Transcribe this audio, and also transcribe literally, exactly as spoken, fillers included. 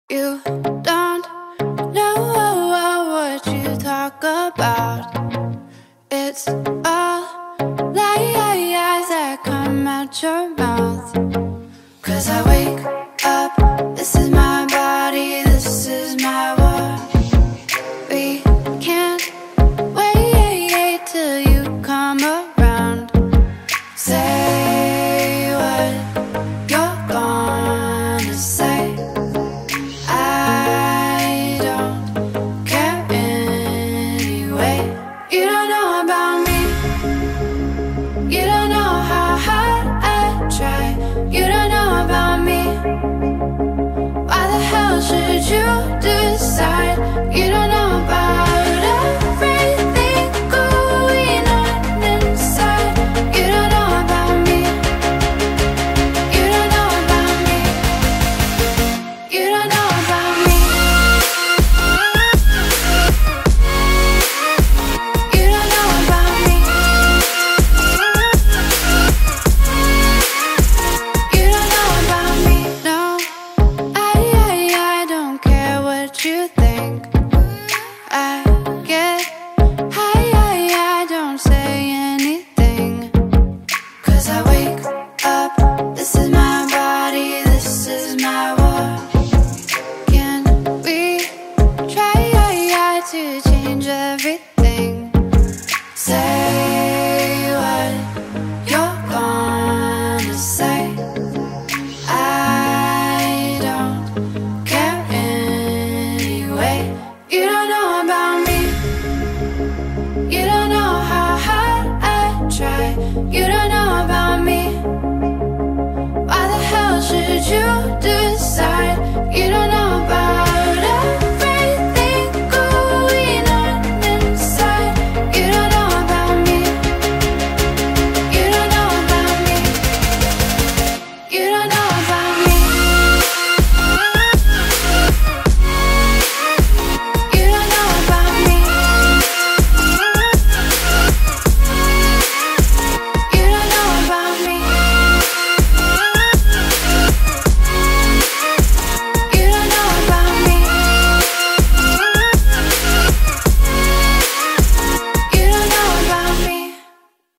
You don't know what you talk about. It's all lies that come out your mouth. 'Cause I wake up, this is my body, this is my war. We can't wait till you come around. Say what you're gonna say. I don't care anyway. You don't know about me. You don't know how hard I try. You don't know about me. Why the hell should you decide? You don't know about everything going on inside. You don't know about me. You don't know about me. You don't know about me. You don't know about me. You don't know about me. No, I, I, I don't care what you